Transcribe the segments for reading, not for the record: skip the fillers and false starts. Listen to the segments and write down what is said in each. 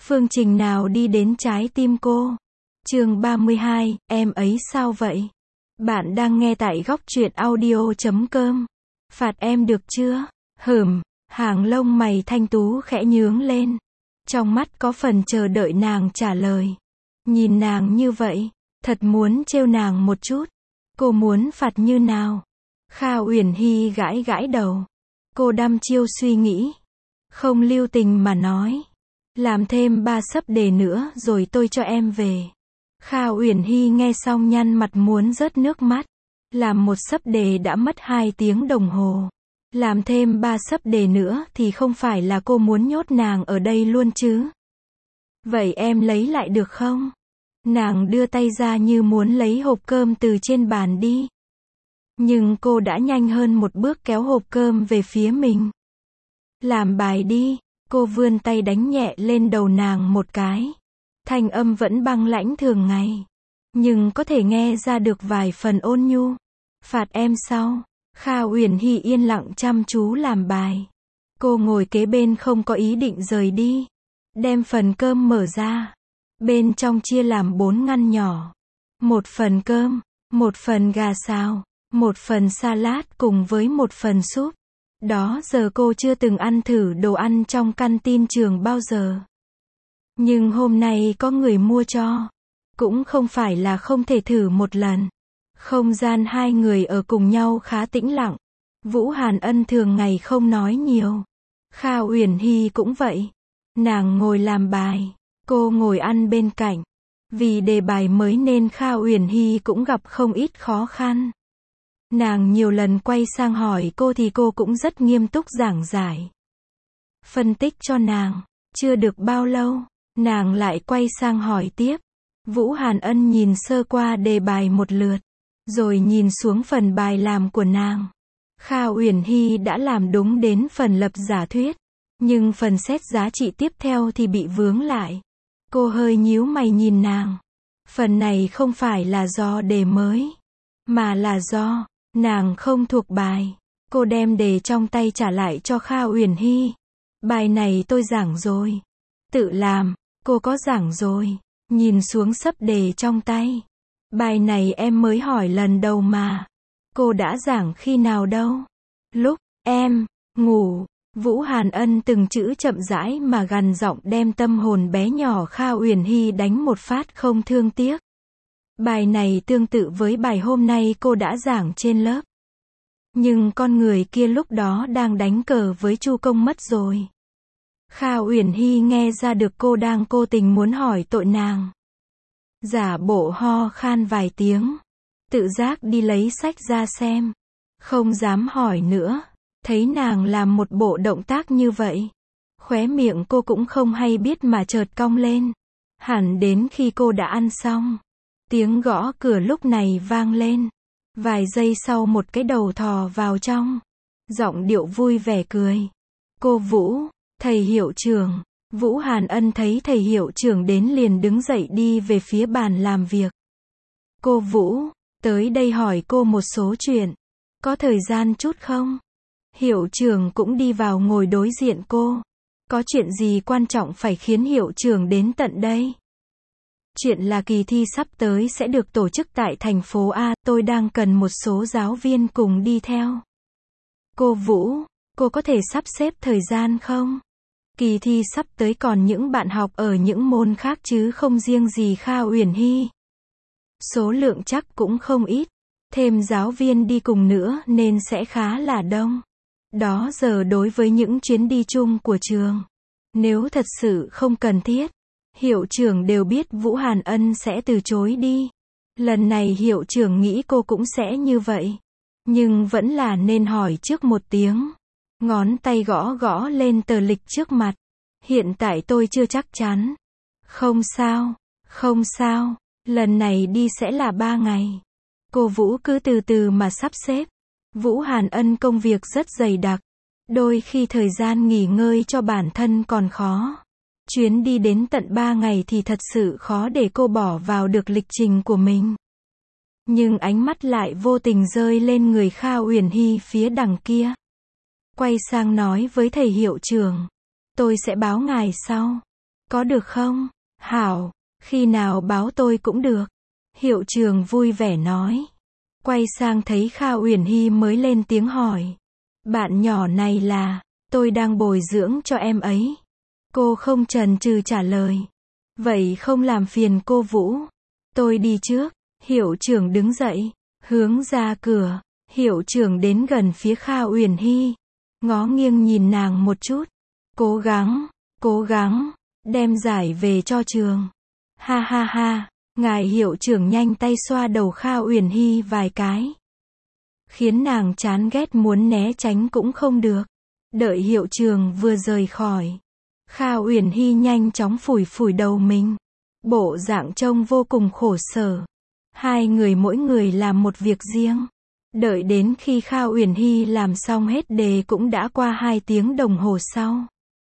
Phương trình nào đi đến trái tim cô. Chương 32, em ấy sao vậy? Bạn đang nghe tại góc truyện audio.com. Phạt em được chưa? Hàng lông mày thanh tú khẽ nhướng lên. Trong mắt có phần chờ đợi nàng trả lời. Nhìn nàng như vậy, thật muốn trêu nàng một chút. Cô muốn phạt như nào? Kha Uyển Hy gãi gãi đầu. Cô đăm chiêu suy nghĩ. Không lưu tình mà nói. Làm thêm 3 sấp đề nữa rồi tôi cho em về. Kha Uyển Hy nghe xong nhăn mặt muốn rớt nước mắt. Làm một sấp đề đã mất 2 tiếng đồng hồ. Làm thêm 3 sấp đề nữa thì không phải là cô muốn nhốt nàng ở đây luôn chứ? Vậy em lấy lại được không? Nàng đưa tay ra như muốn lấy hộp cơm từ trên bàn đi. Nhưng cô đã nhanh hơn một bước kéo hộp cơm về phía mình. Làm bài đi, cô vươn tay đánh nhẹ lên đầu nàng một cái. Thanh âm vẫn băng lãnh thường ngày. Nhưng có thể nghe ra được vài phần ôn nhu. Phạt em sau. Kha Uyển Hy yên lặng chăm chú làm bài. Cô ngồi kế bên không có ý định rời đi. Đem phần cơm mở ra. Bên trong chia làm 4 ngăn nhỏ. Một phần cơm, một phần gà xào, một phần salad cùng với một phần súp. Đó giờ cô chưa từng ăn thử đồ ăn trong canteen trường bao giờ. Nhưng hôm nay có người mua cho. Cũng không phải là không thể thử một lần. Không gian hai người ở cùng nhau khá tĩnh lặng. Vũ Hàn Ân thường ngày không nói nhiều. Kha Uyển Hy cũng vậy. Nàng ngồi làm bài. Cô ngồi ăn bên cạnh. Vì đề bài mới nên Kha Uyển Hy cũng gặp không ít khó khăn. Nàng nhiều lần quay sang hỏi cô thì cô cũng rất nghiêm túc giảng giải. Phân tích cho nàng. Chưa được bao lâu, nàng lại quay sang hỏi tiếp. Vũ Hàn Ân nhìn sơ qua đề bài một lượt. Rồi nhìn xuống phần bài làm của nàng. Kha Uyển Hy đã làm đúng đến phần lập giả thuyết. Nhưng phần xét giá trị tiếp theo thì bị vướng lại. Cô hơi nhíu mày nhìn nàng. Phần này không phải là do đề mới. Mà là do nàng không thuộc bài. Cô đem đề trong tay trả lại cho Kha Uyển Hy. Bài này tôi giảng rồi. Tự làm, cô có giảng rồi. Nhìn xuống sấp đề trong tay. Bài này em mới hỏi lần đầu mà. Cô đã giảng khi nào đâu? Lúc em ngủ. Vũ Hàn Ân từng chữ chậm rãi mà gằn giọng đem tâm hồn bé nhỏ Kha Uyển Hy đánh một phát không thương tiếc. Bài này tương tự với bài hôm nay cô đã giảng trên lớp. Nhưng con người kia lúc đó đang đánh cờ với Chu Công mất rồi. Kha Uyển Hy nghe ra được cô đang cố tình muốn hỏi tội nàng. Giả bộ ho khan vài tiếng. Tự giác đi lấy sách ra xem. Không dám hỏi nữa. Thấy nàng làm một bộ động tác như vậy. Khóe miệng cô cũng không hay biết mà chợt cong lên. Hẳn đến khi cô đã ăn xong. Tiếng gõ cửa lúc này vang lên. Vài giây sau một cái đầu thò vào trong. Giọng điệu vui vẻ cười. Cô Vũ, thầy hiệu trưởng. Vũ Hàn Ân thấy thầy hiệu trưởng đến liền đứng dậy đi về phía bàn làm việc. Cô Vũ, tới đây hỏi cô một số chuyện. Có thời gian chút không? Hiệu trưởng cũng đi vào ngồi đối diện cô. Có chuyện gì quan trọng phải khiến hiệu trưởng đến tận đây? Chuyện là kỳ thi sắp tới sẽ được tổ chức tại thành phố A. Tôi đang cần một số giáo viên cùng đi theo. Cô Vũ, cô có thể sắp xếp thời gian không? Kỳ thi sắp tới còn những bạn học ở những môn khác chứ không riêng gì Kha Uyển Hy. Số lượng chắc cũng không ít. Thêm giáo viên đi cùng nữa nên sẽ khá là đông. Đó giờ đối với những chuyến đi chung của trường. Nếu thật sự không cần thiết, hiệu trưởng đều biết Vũ Hàn Ân sẽ từ chối đi. Lần này hiệu trưởng nghĩ cô cũng sẽ như vậy. Nhưng vẫn là nên hỏi trước một tiếng. Ngón tay gõ gõ lên tờ lịch trước mặt. Hiện tại tôi chưa chắc chắn. Không sao, không sao. Lần này đi sẽ là 3 ngày. Cô Vũ cứ từ từ mà sắp xếp. Vũ Hàn Ân công việc rất dày đặc. Đôi khi thời gian nghỉ ngơi cho bản thân còn khó. Chuyến đi đến tận 3 ngày thì thật sự khó để cô bỏ vào được lịch trình của mình. Nhưng ánh mắt lại vô tình rơi lên người Kha Uyển Hy phía đằng kia. Quay sang nói với thầy hiệu trưởng. Tôi sẽ báo ngài sau. Có được không? Hảo, khi nào báo tôi cũng được. Hiệu trưởng vui vẻ nói. Quay sang thấy Kha Uyển Hy mới lên tiếng hỏi. Bạn nhỏ này là, tôi đang bồi dưỡng cho em ấy. Cô không chần chừ trả lời. Vậy không làm phiền cô Vũ. Tôi đi trước. Hiệu trưởng đứng dậy, hướng ra cửa. Hiệu trưởng đến gần phía Kha Uyển Hy, ngó nghiêng nhìn nàng một chút. Cố gắng, đem giải về cho trường. Ha ha ha, ngài hiệu trưởng nhanh tay xoa đầu Kha Uyển Hy vài cái. Khiến nàng chán ghét muốn né tránh cũng không được. Đợi hiệu trưởng vừa rời khỏi. Kha Uyển Hy nhanh chóng phủi phủi đầu mình. Bộ dạng trông vô cùng khổ sở. Hai người mỗi người làm một việc riêng. Đợi đến khi Kha Uyển Hy làm xong hết đề cũng đã qua 2 tiếng đồng hồ sau.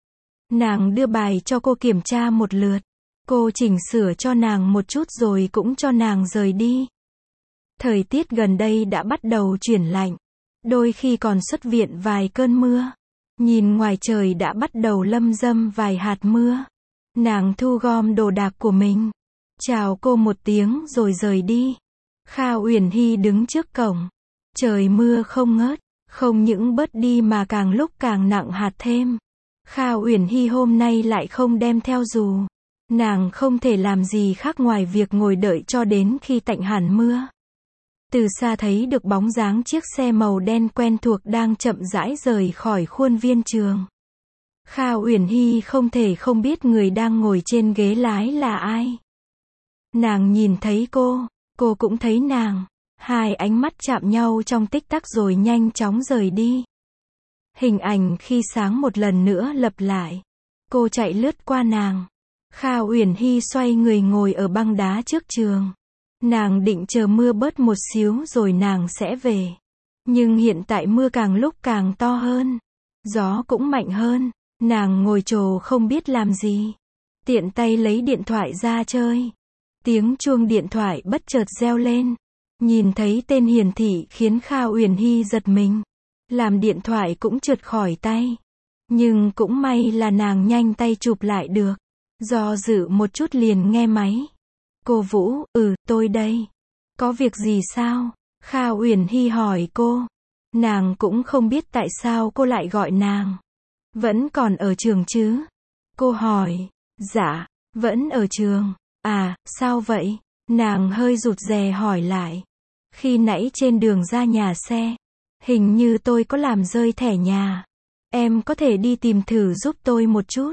Nàng đưa bài cho cô kiểm tra một lượt. Cô chỉnh sửa cho nàng một chút rồi cũng cho nàng rời đi. Thời tiết gần đây đã bắt đầu chuyển lạnh. Đôi khi còn xuất viện vài cơn mưa. Nhìn ngoài trời đã bắt đầu lâm râm vài hạt mưa. Nàng thu gom đồ đạc của mình. Chào cô một tiếng rồi rời đi. Kha Uyển Hy đứng trước cổng. Trời mưa không ngớt, không những bớt đi mà càng lúc càng nặng hạt thêm. Kha Uyển Hy hôm nay lại không đem theo dù. Nàng không thể làm gì khác ngoài việc ngồi đợi cho đến khi tạnh hẳn mưa. Từ xa thấy được bóng dáng chiếc xe màu đen quen thuộc đang chậm rãi rời khỏi khuôn viên trường. Kha Uyển Hy không thể không biết người đang ngồi trên ghế lái là ai. Nàng nhìn thấy cô cũng thấy nàng. Hai ánh mắt chạm nhau trong tích tắc rồi nhanh chóng rời đi. Hình ảnh khi sáng một lần nữa lặp lại. Cô chạy lướt qua nàng. Kha Uyển Hy xoay người ngồi ở băng đá trước trường. Nàng định chờ mưa bớt một xíu rồi nàng sẽ về. Nhưng hiện tại mưa càng lúc càng to hơn. Gió cũng mạnh hơn. Nàng ngồi trồ không biết làm gì. Tiện tay lấy điện thoại ra chơi. Tiếng chuông điện thoại bất chợt reo lên. Nhìn thấy tên hiển thị khiến Kha Uyển Hy giật mình. Làm điện thoại cũng trượt khỏi tay. Nhưng cũng may là nàng nhanh tay chụp lại được. Do dự một chút liền nghe máy. Cô Vũ, tôi đây. Có việc gì sao? Kha Uyển Hy hỏi cô. Nàng cũng không biết tại sao cô lại gọi nàng. Vẫn còn ở trường chứ? Cô hỏi. Dạ, vẫn ở trường. À, sao vậy? Nàng hơi rụt rè hỏi lại. Khi nãy trên đường ra nhà xe, hình như tôi có làm rơi thẻ nhà. Em có thể đi tìm thử giúp tôi một chút?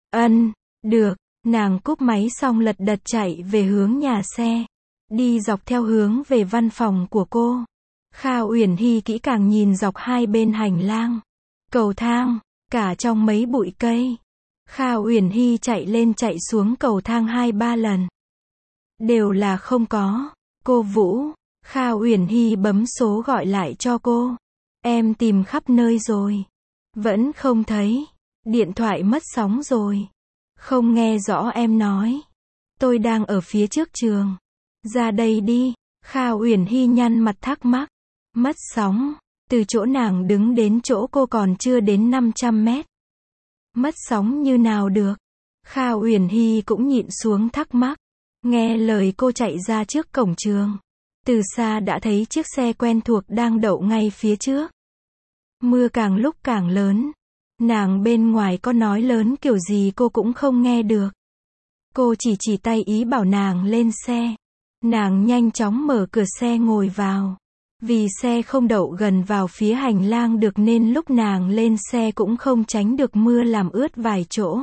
Được. Nàng cúp máy xong lật đật chạy về hướng nhà xe. Đi dọc theo hướng về văn phòng của cô. Kha Uyển Hy kỹ càng nhìn dọc hai bên hành lang, cầu thang, cả trong mấy bụi cây. Kha Uyển Hy chạy lên chạy xuống cầu thang 2-3 lần. Đều là không có. Cô Vũ. Kha Uyển Hy bấm số gọi lại cho cô. Em tìm khắp nơi rồi. Vẫn không thấy. Điện thoại mất sóng rồi. Không nghe rõ em nói. Tôi đang ở phía trước trường. Ra đây đi. Kha Uyển Hy nhăn mặt thắc mắc. Mất sóng. Từ chỗ nàng đứng đến chỗ cô còn chưa đến 500 mét. Mất sóng như nào được? Kha Uyển Hy cũng nhịn xuống thắc mắc. Nghe lời cô chạy ra trước cổng trường. Từ xa đã thấy chiếc xe quen thuộc đang đậu ngay phía trước. Mưa càng lúc càng lớn. Nàng bên ngoài có nói lớn kiểu gì cô cũng không nghe được. Cô chỉ tay ý bảo nàng lên xe. Nàng nhanh chóng mở cửa xe ngồi vào. Vì xe không đậu gần vào phía hành lang được nên lúc nàng lên xe cũng không tránh được mưa làm ướt vài chỗ.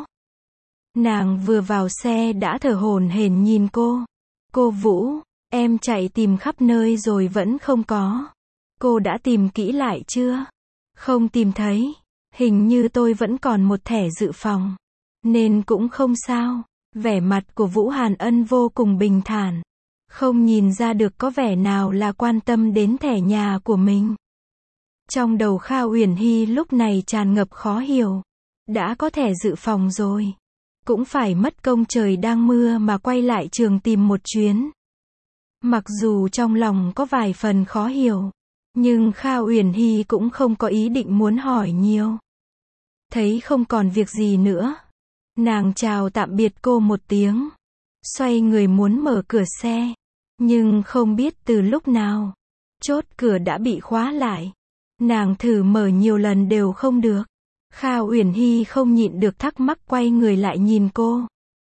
Nàng vừa vào xe đã thở hổn hển nhìn cô. Cô Vũ, em chạy tìm khắp nơi rồi vẫn không có. Cô đã tìm kỹ lại chưa? Không tìm thấy. Hình như tôi vẫn còn một thẻ dự phòng. Nên cũng không sao. Vẻ mặt của Vũ Hàn Ân vô cùng bình thản. Không nhìn ra được có vẻ nào là quan tâm đến thẻ nhà của mình. Trong đầu Kha Uyển Hy lúc này tràn ngập khó hiểu. Đã có thẻ dự phòng rồi. Cũng phải mất công trời đang mưa mà quay lại trường tìm một chuyến. Mặc dù trong lòng có vài phần khó hiểu. Nhưng Kha Uyển Hy cũng không có ý định muốn hỏi nhiều. Thấy không còn việc gì nữa. Nàng chào tạm biệt cô một tiếng, xoay người muốn mở cửa xe, nhưng không biết từ lúc nào, chốt cửa đã bị khóa lại. Nàng thử mở nhiều lần đều không được. Kha Uyển Hy không nhịn được thắc mắc quay người lại nhìn cô.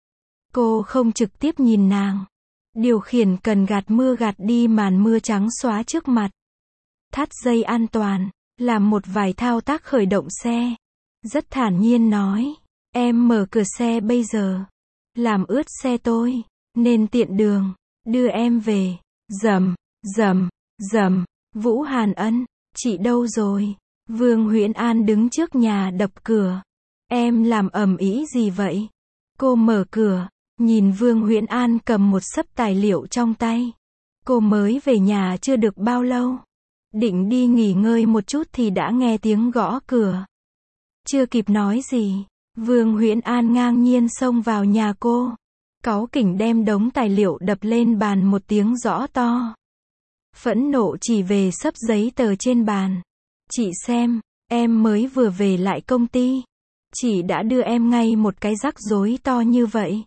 Cô không trực tiếp nhìn nàng. Điều khiển cần gạt mưa gạt đi màn mưa trắng xóa trước mặt. Thắt dây an toàn, làm một vài thao tác khởi động xe. Rất thản nhiên nói, em mở cửa xe bây giờ. Làm ướt xe tôi, nên tiện đường, đưa em về. Rầm, rầm, rầm, Vũ Hàn Ân, chị đâu rồi? Vương Huyễn An đứng trước nhà đập cửa. Em làm ầm ĩ gì vậy? Cô mở cửa, nhìn Vương Huyễn An cầm một xấp tài liệu trong tay. Cô mới về nhà chưa được bao lâu. Định đi nghỉ ngơi một chút thì đã nghe tiếng gõ cửa. Chưa kịp nói gì, Vương Huyễn An ngang nhiên xông vào nhà cô. Cáu kỉnh đem đống tài liệu đập lên bàn một tiếng rõ to. Phẫn nộ chỉ về xấp giấy tờ trên bàn. Chị xem, em mới vừa về lại công ty. Chị đã đưa em ngay một cái rắc rối to như vậy.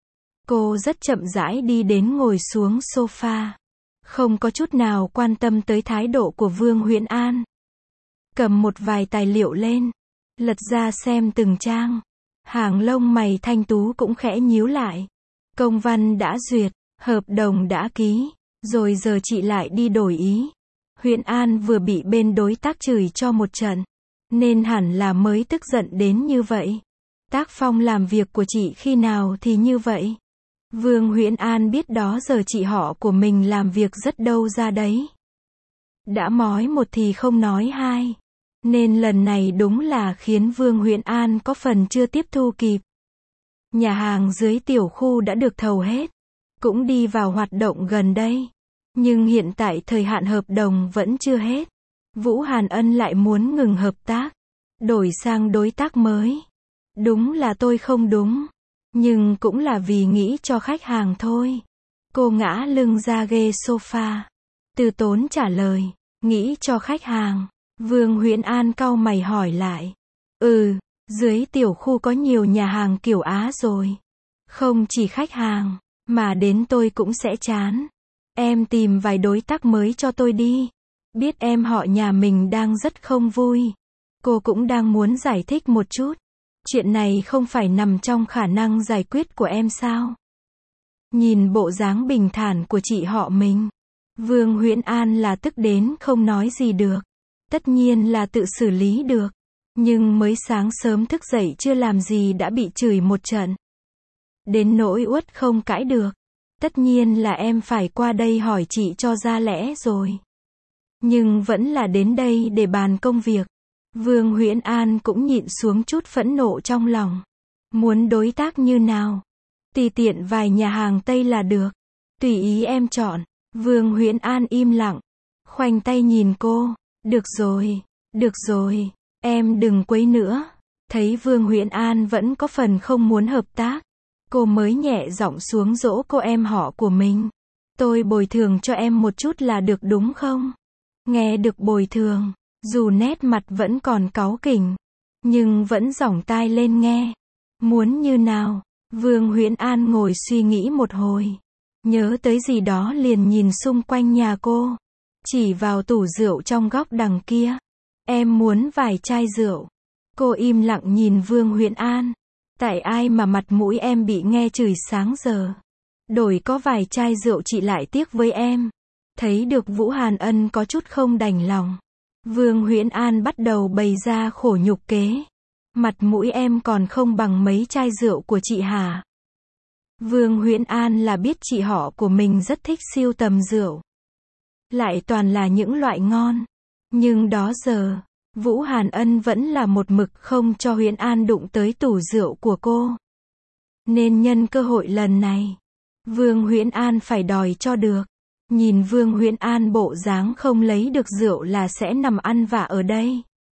Cô rất chậm rãi đi đến ngồi xuống sofa. Không có chút nào quan tâm tới thái độ của Vương Huyễn An. Cầm một vài tài liệu lên. Lật ra xem từng trang. Hàng lông mày thanh tú cũng khẽ nhíu lại. Công văn đã duyệt, hợp đồng đã ký. Rồi giờ chị lại đi đổi ý. Huyễn An vừa bị bên đối tác chửi cho một trận. Nên hẳn là mới tức giận đến như vậy. Tác phong làm việc của chị khi nào thì như vậy. Vương Huyễn An biết đó giờ chị họ của mình làm việc rất đâu ra đấy. Đã nói một thì không nói hai. Nên lần này đúng là khiến Vương Huyễn An có phần chưa tiếp thu kịp. Nhà hàng dưới tiểu khu đã được thầu hết. Cũng đi vào hoạt động gần đây. Nhưng hiện tại thời hạn hợp đồng vẫn chưa hết. Vũ Hàn Ân lại muốn ngừng hợp tác. Đổi sang đối tác mới. Đúng là tôi không đúng. Nhưng cũng là vì nghĩ cho khách hàng thôi. Cô ngã lưng ra ghế sofa. Từ tốn trả lời. Nghĩ cho khách hàng. Vương Huyễn An cau mày hỏi lại. Dưới tiểu khu có nhiều nhà hàng kiểu Á rồi. Không chỉ khách hàng, mà đến tôi cũng sẽ chán. Em tìm vài đối tác mới cho tôi đi. Biết em họ nhà mình đang rất không vui. Cô cũng đang muốn giải thích một chút. Chuyện này không phải nằm trong khả năng giải quyết của em sao? Nhìn bộ dáng bình thản của chị họ mình. Vương Huyễn An là tức đến không nói gì được. Tất nhiên là tự xử lý được. Nhưng mới sáng sớm thức dậy chưa làm gì đã bị chửi một trận. Đến nỗi uất không cãi được. Tất nhiên là em phải qua đây hỏi chị cho ra lẽ rồi. Nhưng vẫn là đến đây để bàn công việc. Vương Huyễn An cũng nhịn xuống chút phẫn nộ trong lòng. Muốn đối tác như nào? Tùy tiện vài nhà hàng Tây là được. Tùy ý em chọn. Vương Huyễn An im lặng. Khoanh tay nhìn cô. Được rồi, em đừng quấy nữa. Thấy Vương Huyễn An vẫn có phần không muốn hợp tác. Cô mới nhẹ giọng xuống dỗ cô em họ của mình. Tôi bồi thường cho em một chút là được đúng không? Nghe được bồi thường, dù nét mặt vẫn còn cáu kỉnh, nhưng vẫn giỏng tai lên nghe. Muốn như nào? Vương Huyễn An ngồi suy nghĩ một hồi. Nhớ tới gì đó liền nhìn xung quanh nhà cô. Chỉ vào tủ rượu trong góc đằng kia. Em muốn vài chai rượu. Cô im lặng nhìn Vương Huyễn An. Tại ai mà mặt mũi em bị nghe chửi sáng giờ. Đổi có vài chai rượu chị lại tiếc với em. Thấy được Vũ Hàn Ân có chút không đành lòng. Vương Huyễn An bắt đầu bày ra khổ nhục kế. Mặt mũi em còn không bằng mấy chai rượu của chị hả? Vương Huyễn An là biết chị họ của mình rất thích sưu tầm rượu. Lại toàn là những loại ngon. Nhưng đó giờ, Vũ Hàn Ân vẫn là một mực không cho Huyễn An đụng tới tủ rượu của cô. Nên nhân cơ hội lần này, Vương Huyễn An phải đòi cho được. Nhìn Vương Huyễn An bộ dáng không lấy được rượu là sẽ nằm ăn vạ ở đây.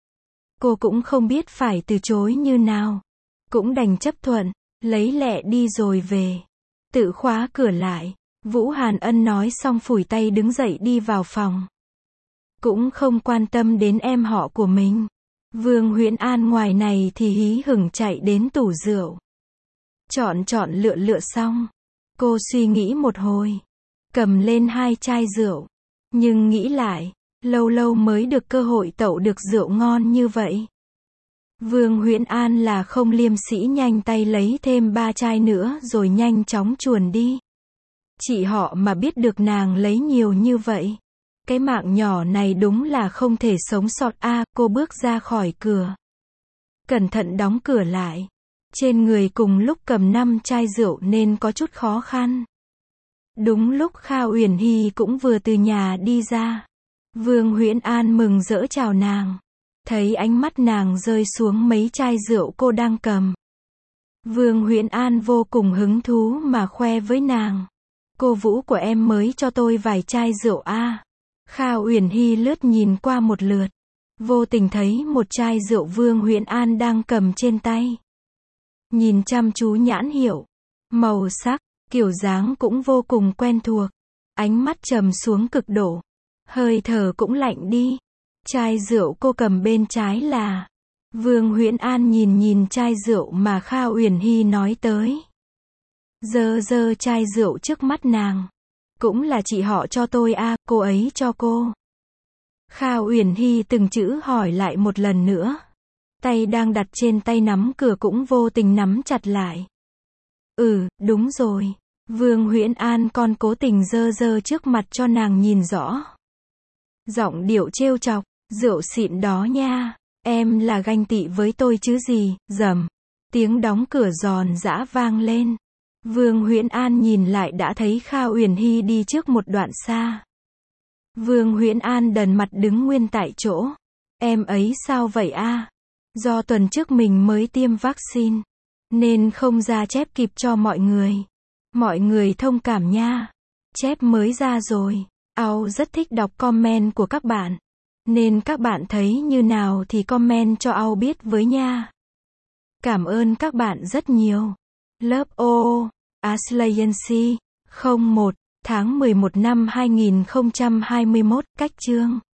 Cô cũng không biết phải từ chối như nào. Cũng đành chấp thuận, lấy lẹ đi rồi về. Tự khóa cửa lại. Vũ Hàn Ân nói xong phủi tay đứng dậy đi vào phòng. Cũng không quan tâm đến em họ của mình. Vương Huyễn An ngoài này thì hí hửng chạy đến tủ rượu. Chọn lựa xong. Cô suy nghĩ một hồi. Cầm lên 2 chai rượu. Nhưng nghĩ lại, lâu lâu mới được cơ hội tậu được rượu ngon như vậy. Vương Huyễn An là không liêm sĩ nhanh tay lấy thêm 3 chai nữa rồi nhanh chóng chuồn đi. Chị họ mà biết được nàng lấy nhiều như vậy. Cái mạng nhỏ này đúng là không thể sống sót a. Cô bước ra khỏi cửa. Cẩn thận đóng cửa lại. Trên người cùng lúc cầm 5 chai rượu nên có chút khó khăn. Đúng lúc Kha Uyển Hy cũng vừa từ nhà đi ra. Vương Huyễn An mừng rỡ chào nàng. Thấy ánh mắt nàng rơi xuống mấy chai rượu cô đang cầm. Vương Huyễn An vô cùng hứng thú mà khoe với nàng. Cô Vũ của em mới cho tôi vài chai rượu a. Kha Uyển Hy lướt nhìn qua một lượt. Vô tình thấy một chai rượu Vương Huyễn An đang cầm trên tay. Nhìn chăm chú nhãn hiệu, màu sắc, kiểu dáng cũng vô cùng quen thuộc. Ánh mắt trầm xuống cực độ. Hơi thở cũng lạnh đi. Chai rượu cô cầm bên trái là. Vương Huyễn An nhìn chai rượu mà Kha Uyển Hy nói tới. Giơ chai rượu trước mắt nàng. Cũng là chị họ cho tôi a, cô ấy cho cô. Kha Uyển Hy từng chữ hỏi lại một lần nữa. Tay đang đặt trên tay nắm cửa cũng vô tình nắm chặt lại. Đúng rồi. Vương Huyễn An còn cố tình giơ trước mặt cho nàng nhìn rõ. Giọng điệu trêu chọc, rượu xịn đó nha. Em là ganh tị với tôi chứ gì, rầm. Tiếng đóng cửa giòn giã vang lên. Vương Huyễn An nhìn lại đã thấy Kha Uyển Hy đi trước một đoạn xa. Vương Huyễn An đần mặt đứng nguyên tại chỗ. Em ấy sao vậy a? Do tuần trước mình mới tiêm vaccine, nên không ra chép kịp cho mọi người. Mọi người thông cảm nha. Chép mới ra rồi. Ao rất thích đọc comment của các bạn. Nên các bạn thấy như nào thì comment cho Ao biết với nha. Cảm ơn các bạn rất nhiều. Lớp O, Ashley 01, tháng 11 năm 2021, cách chương.